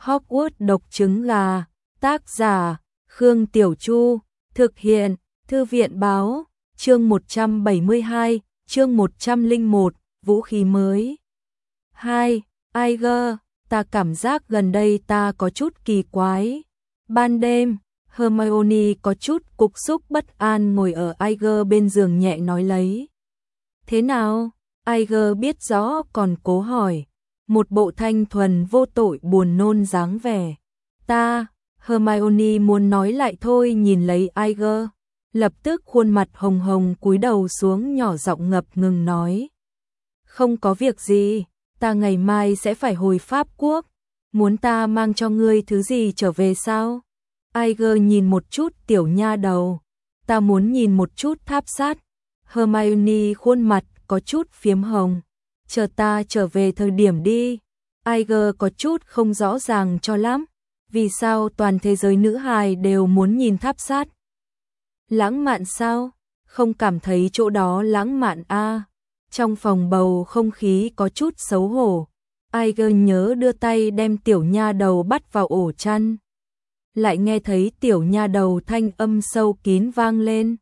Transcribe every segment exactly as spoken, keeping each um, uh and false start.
Hogwarts độc trứng gà, tác giả, Khương Tiểu Chu, thực hiện, Thư viện báo, chương một trăm bảy mươi hai, chương một trăm lẻ một, vũ khí mới. hai. Iger, ta cảm giác gần đây ta có chút kỳ quái. Ban đêm, Hermione có chút cục xúc bất an ngồi ở Iger bên giường nhẹ nói lấy. Thế nào? Iger biết rõ còn cố hỏi. Một bộ thanh thuần vô tội buồn nôn dáng vẻ. Ta, Hermione muốn nói lại thôi nhìn lấy Iger. Lập tức khuôn mặt hồng hồng cúi đầu xuống nhỏ giọng ngập ngừng nói. Không có việc gì, ta ngày mai sẽ phải hồi Pháp Quốc. Muốn ta mang cho ngươi thứ gì trở về sao? Iger nhìn một chút tiểu nha đầu. Ta muốn nhìn một chút tháp sát. Hermione khuôn mặt có chút phiếm hồng. Chờ ta trở về thời điểm đi. Iger có chút không rõ ràng cho lắm. Vì sao toàn thế giới nữ hài đều muốn nhìn tháp sát? Lãng mạn sao? Không cảm thấy chỗ đó lãng mạn a? À? Trong phòng bầu không khí có chút xấu hổ. Iger nhớ đưa tay đem tiểu nha đầu bắt vào ổ chăn. Lại nghe thấy tiểu nha đầu thanh âm sâu kín vang lên.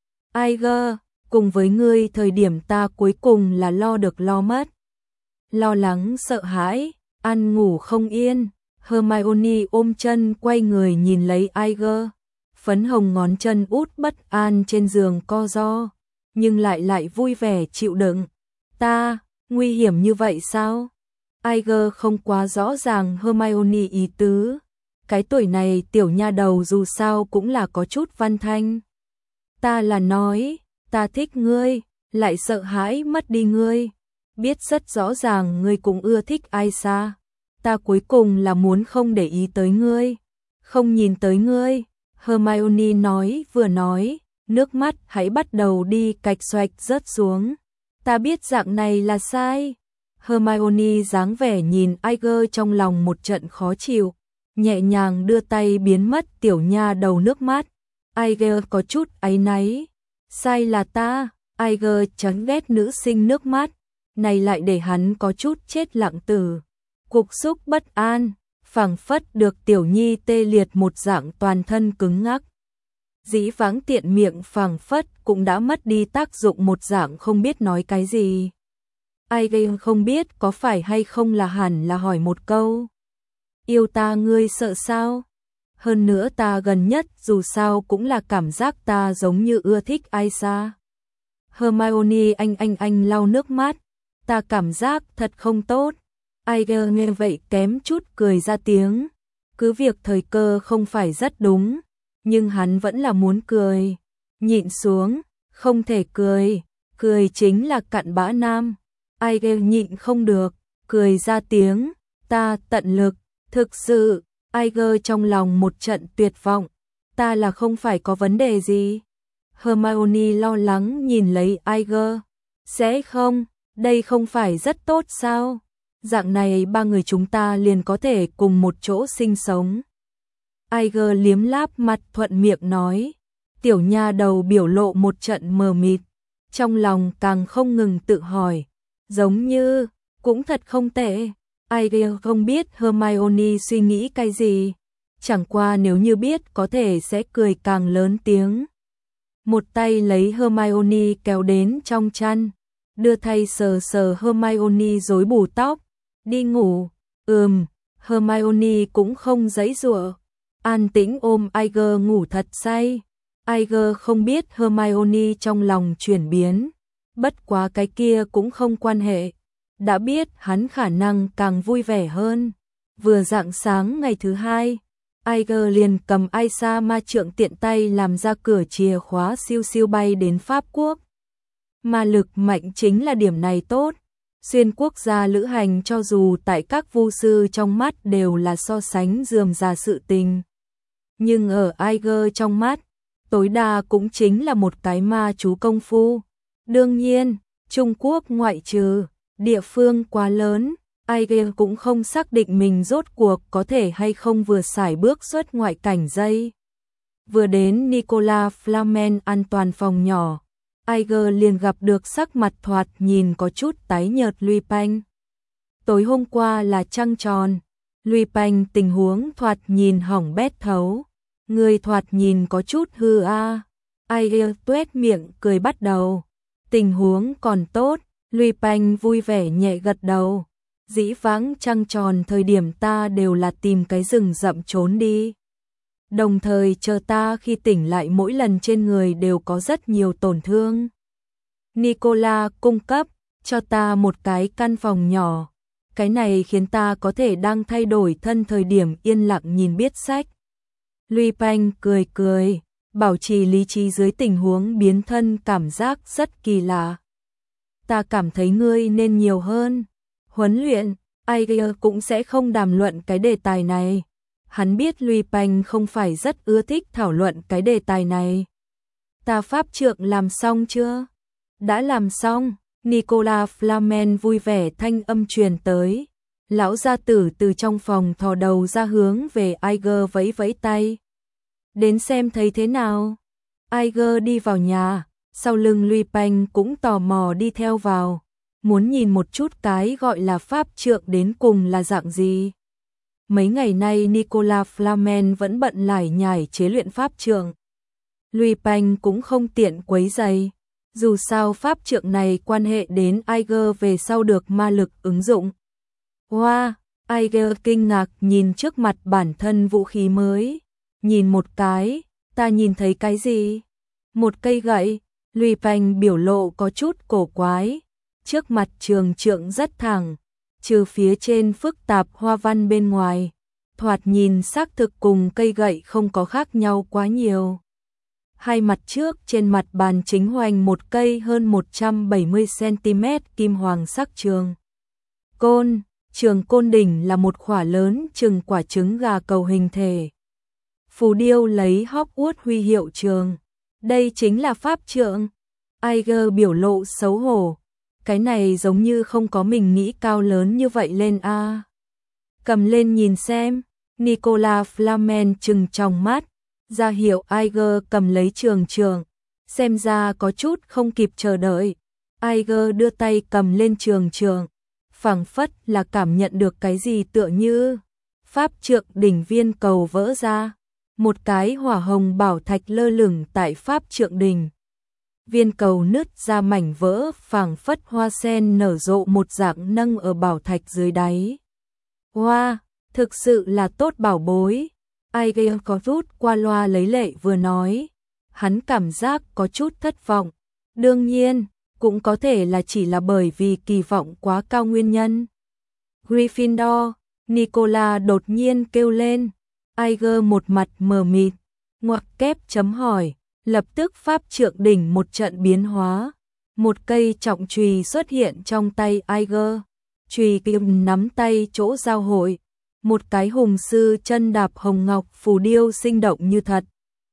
Iger, cùng với ngươi thời điểm ta cuối cùng là lo được lo mất. Lo lắng sợ hãi, ăn ngủ không yên. Hermione ôm chân quay người nhìn lấy Iger. Phấn hồng ngón chân út bất an trên giường co ro. Nhưng lại lại vui vẻ chịu đựng. Ta, nguy hiểm như vậy sao? Iger không quá rõ ràng Hermione ý tứ. Cái tuổi này tiểu nha đầu dù sao cũng là có chút văn thanh. Ta là nói, ta thích ngươi, lại sợ hãi mất đi ngươi. Biết rất rõ ràng ngươi cũng ưa thích ai xa. Ta cuối cùng là muốn không để ý tới ngươi, không nhìn tới ngươi. Hermione nói vừa nói, nước mắt hãy bắt đầu đi cạch xoạch rớt xuống. Ta biết dạng này là sai. Hermione dáng vẻ nhìn Iger trong lòng một trận khó chịu, nhẹ nhàng đưa tay biến mất tiểu nha đầu nước mắt. Iger có chút áy náy. Sai là ta. Iger chán ghét nữ sinh nước mắt. Này lại để hắn có chút chết lặng tử. Cục xúc bất an, phảng phất được tiểu nhi tê liệt một dạng toàn thân cứng ngắc. Dĩ vãng tiện miệng phảng phất cũng đã mất đi tác dụng một dạng không biết nói cái gì. Iger không biết có phải hay không là hẳn là hỏi một câu. Yêu ta ngươi sợ sao? Hơn nữa ta gần nhất dù sao cũng là cảm giác ta giống như ưa thích ai xa. Hermione anh anh anh lau nước mắt. Ta cảm giác thật không tốt. Iger nghe vậy kém chút cười ra tiếng. Cứ việc thời cơ không phải rất đúng, nhưng hắn vẫn là muốn cười. Nhịn xuống, không thể cười. Cười chính là cặn bã nam. Iger nhịn không được, cười ra tiếng. Ta tận lực, thực sự. Iger trong lòng một trận tuyệt vọng. Ta là không phải có vấn đề gì. Hermione lo lắng nhìn lấy Iger. Sẽ không, đây không phải rất tốt sao? Dạng này ba người chúng ta liền có thể cùng một chỗ sinh sống. Iger liếm láp mặt thuận miệng nói. Tiểu nha đầu biểu lộ một trận mờ mịt. Trong lòng càng không ngừng tự hỏi. Giống như, cũng thật không tệ. Iger không biết Hermione suy nghĩ cái gì. Chẳng qua nếu như biết có thể sẽ cười càng lớn tiếng. Một tay lấy Hermione kéo đến trong chăn. Đưa tay sờ sờ Hermione rối bù tóc. Đi ngủ. Ừm, Hermione cũng không giãy giụa. An tĩnh ôm Iger ngủ thật say. Iger không biết Hermione trong lòng chuyển biến. Bất quá cái kia cũng không quan hệ. Đã biết hắn khả năng càng vui vẻ hơn. Vừa rạng sáng ngày thứ hai, Iger liền cầm Aisa ma trượng tiện tay làm ra cửa chìa khóa siêu siêu bay đến Pháp Quốc. Ma lực mạnh chính là điểm này tốt. Xuyên quốc gia lữ hành cho dù tại các vu sư trong mắt đều là so sánh rườm rà sự tình. Nhưng ở Iger trong mắt, tối đa cũng chính là một cái ma chú công phu. Đương nhiên, Trung Quốc ngoại trừ, địa phương quá lớn, Iger cũng không xác định mình rốt cuộc có thể hay không vừa xài bước xuất ngoại cảnh dây. Vừa đến Nicolas Flamel an toàn phòng nhỏ, Iger liền gặp được sắc mặt thoạt nhìn có chút tái nhợt Lupin. Tối hôm qua là trăng tròn, Lùi Banh tình huống thoạt nhìn hỏng bét thấu. Người thoạt nhìn có chút hư a. Ai tuét miệng cười bắt đầu. Tình huống còn tốt, Lùi Banh vui vẻ nhẹ gật đầu. Dĩ vãng trăng tròn thời điểm ta đều là tìm cái rừng rậm trốn đi. Đồng thời chờ ta khi tỉnh lại mỗi lần trên người đều có rất nhiều tổn thương. Nicola cung cấp cho ta một cái căn phòng nhỏ. Cái này khiến ta có thể đang thay đổi thân thời điểm yên lặng nhìn biết sách. Lùi Banh cười cười, bảo trì lý trí dưới tình huống biến thân cảm giác rất kỳ lạ. Ta cảm thấy ngươi nên nhiều hơn huấn luyện. Aiger cũng sẽ không đàm luận cái đề tài này. Hắn biết Lùi Banh không phải rất ưa thích thảo luận cái đề tài này. Ta pháp trượng làm xong chưa? Đã làm xong. Nicola Flamel vui vẻ thanh âm truyền tới. Lão gia tử từ trong phòng thò đầu ra hướng về Aiger vẫy vẫy tay. Đến xem thấy thế nào. Aiger đi vào nhà, sau lưng Lùi Banh cũng tò mò đi theo vào. Muốn nhìn một chút cái gọi là pháp trượng đến cùng là dạng gì. Mấy ngày nay Nicola Flamel vẫn bận lải nhải chế luyện pháp trượng. Lùi Banh cũng không tiện quấy rầy. Dù sao pháp trượng này quan hệ đến Aiger về sau được ma lực ứng dụng. Wow, Aiger kinh ngạc nhìn trước mặt bản thân vũ khí mới. Nhìn một cái, ta nhìn thấy cái gì? Một cây gậy. Lùi Banh biểu lộ có chút cổ quái. Trước mặt trường trượng rất thẳng, trừ phía trên phức tạp hoa văn bên ngoài. Thoạt nhìn xác thực cùng cây gậy không có khác nhau quá nhiều. Hai mặt trước trên mặt bàn chính hoành một cây hơn một trăm bảy mươi xăng-ti-mét kim hoàng sắc trường côn. Trường côn đỉnh là một khỏa lớn chừng quả trứng gà cầu hình thể. Phù điêu lấy Hogwarts huy hiệu trường. Đây chính là pháp trượng. Aiger biểu lộ xấu hổ. Cái này giống như không có mình nghĩ cao lớn như vậy lên a. À. Cầm lên nhìn xem. Nicola Flamel trừng trong mắt. Ra hiệu Aiger cầm lấy trường trường. Xem ra có chút không kịp chờ đợi. Aiger đưa tay cầm lên trường trường. Phảng phất là cảm nhận được cái gì tựa như. Pháp trượng đỉnh viên cầu vỡ ra. Một cái hỏa hồng bảo thạch lơ lửng tại pháp trượng đỉnh. Viên cầu nứt ra mảnh vỡ phảng phất hoa sen nở rộ một dạng nâng ở bảo thạch dưới đáy. Hoa, wow, thực sự là tốt bảo bối. Aiger có rút qua loa lấy lệ vừa nói. Hắn cảm giác có chút thất vọng. Đương nhiên, cũng có thể là chỉ là bởi vì kỳ vọng quá cao nguyên nhân. Gryffindor, Nicola đột nhiên kêu lên. Aiger một mặt mờ mịt, ngoặc kép chấm hỏi. Lập tức pháp trượng đỉnh một trận biến hóa. Một cây trọng chùy xuất hiện trong tay Aiger. Chùy kim nắm tay chỗ giao hội. Một cái hùng sư chân đạp hồng ngọc phù điêu sinh động như thật.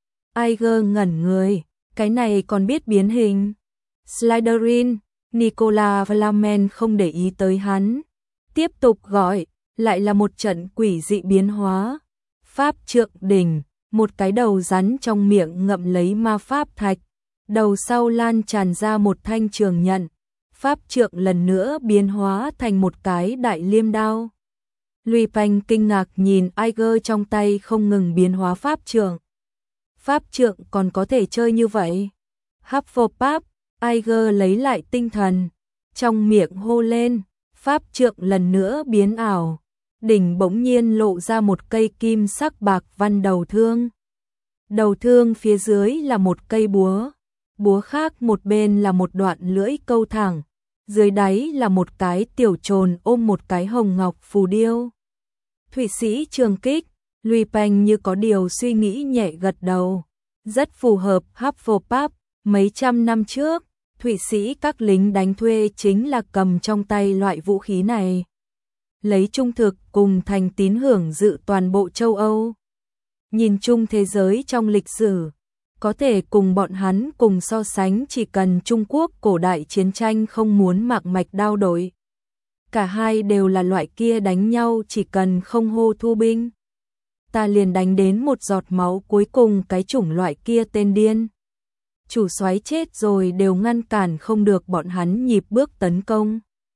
Aiger ngẩn người. Cái này còn biết biến hình. Slytherin. Nicola Flamel không để ý tới hắn. Tiếp tục gọi. Lại là một trận quỷ dị biến hóa. Pháp trượng đỉnh. Một cái đầu rắn trong miệng ngậm lấy ma pháp thạch. Đầu sau lan tràn ra một thanh trường nhận. Pháp trượng lần nữa biến hóa thành một cái đại liêm đao. Lùi Banh kinh ngạc nhìn Aiger trong tay không ngừng biến hóa pháp trượng. Pháp trượng còn có thể chơi như vậy. Hufflepuff, Aiger lấy lại tinh thần. Trong miệng hô lên. Pháp trượng lần nữa biến ảo. Đỉnh bỗng nhiên lộ ra một cây kim sắc bạc văn đầu thương. Đầu thương phía dưới là một cây búa. Búa khác một bên là một đoạn lưỡi câu thẳng. Dưới đáy là một cái tiểu trồn ôm một cái hồng ngọc phù điêu. Thụy sĩ trường kích. Lùi Banh như có điều suy nghĩ nhẹ gật đầu. Rất phù hợp Hufflepuff. Mấy trăm năm trước, Thụy sĩ các lính đánh thuê chính là cầm trong tay loại vũ khí này. Lấy trung thực cùng thành tín hưởng dự toàn bộ châu Âu. Nhìn chung thế giới trong lịch sử, có thể cùng bọn hắn cùng so sánh chỉ cần Trung Quốc cổ đại chiến tranh không muốn mạc mạch đao đổi. Cả hai đều là loại kia đánh nhau chỉ cần không hô thu binh. Ta liền đánh đến một giọt máu cuối cùng cái chủng loại kia tên điên. Chủ soái chết rồi đều ngăn cản không được bọn hắn nhịp bước tấn công.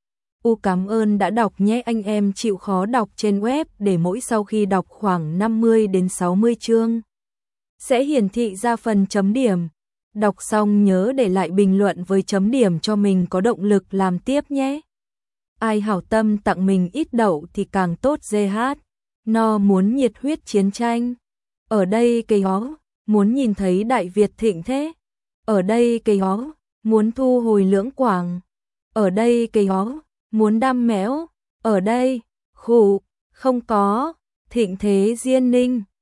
U cảm ơn đã đọc nhé, anh em chịu khó đọc trên web để mỗi sau khi đọc khoảng năm mươi đến sáu mươi chương sẽ hiển thị ra phần chấm điểm. Đọc xong nhớ để lại bình luận với chấm điểm cho mình có động lực làm tiếp nhé. Ai hảo tâm tặng mình ít đậu thì càng tốt. giê hát No muốn nhiệt huyết chiến tranh. Ở đây cây ó, muốn nhìn thấy Đại Việt thịnh thế. Ở đây cây ó, muốn thu hồi Lưỡng Quảng. Ở đây cây ó, muốn đam mẽo. Ở đây, khụ, không có, thịnh thế Diên Ninh.